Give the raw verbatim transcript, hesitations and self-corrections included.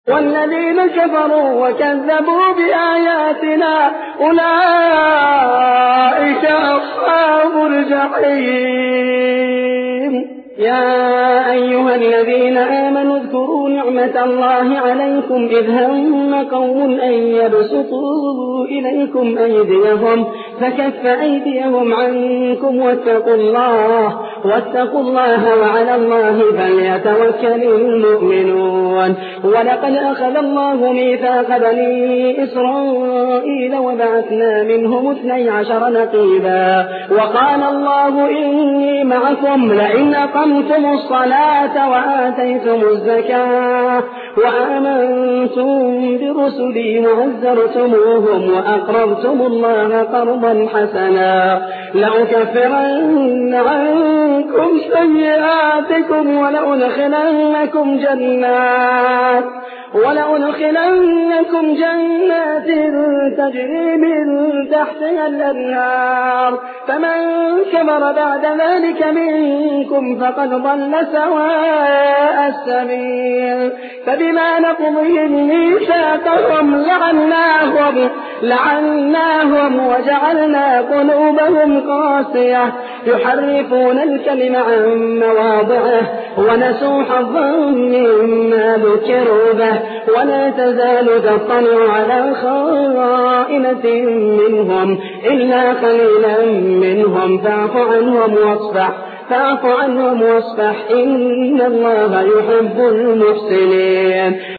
والذين كفروا وكذبوا بآياتنا أولئك أصحاب الجحيم. يا أيها الذين آمنوا اذكروا نعمة الله عليكم إذ هم قوم أن يبسطوا إليكم أيديهم فكف أيديهم عنكم واتقوا الله واتقوا الله وعلى الله فليتوكل المؤمنون. ولقد أخذ الله ميثاق بني إسرائيل وبعثنا منهم اثني عشر نقيبا وقال الله إني معكم لئن أقمتم الصلاة وآتيتم الزكاة وآمنتم برسلي وعزرتموهم وأقرضتم الله قرضا حسنا لأكفرن عنكم سيئاتكم ولأدخلنكم جنات ولأدخلنكم جنات تجري من تحتها الأنهار فمن كفر بعد ذلك منكم فقد ضل سواء السبيل. فبما نقضهم ميثاقهم لعناهم لعناهم وجعلنا قلوبهم قاسية يحرفون الكلم عن مواضعه ونسوا حظا مما ذكروا به ولا تزال تطلع على خائنة منهم إلا قليلا منهم فاعف عنهم واصفح فاعف عنهم واصفح إن الله يحب المحسنين.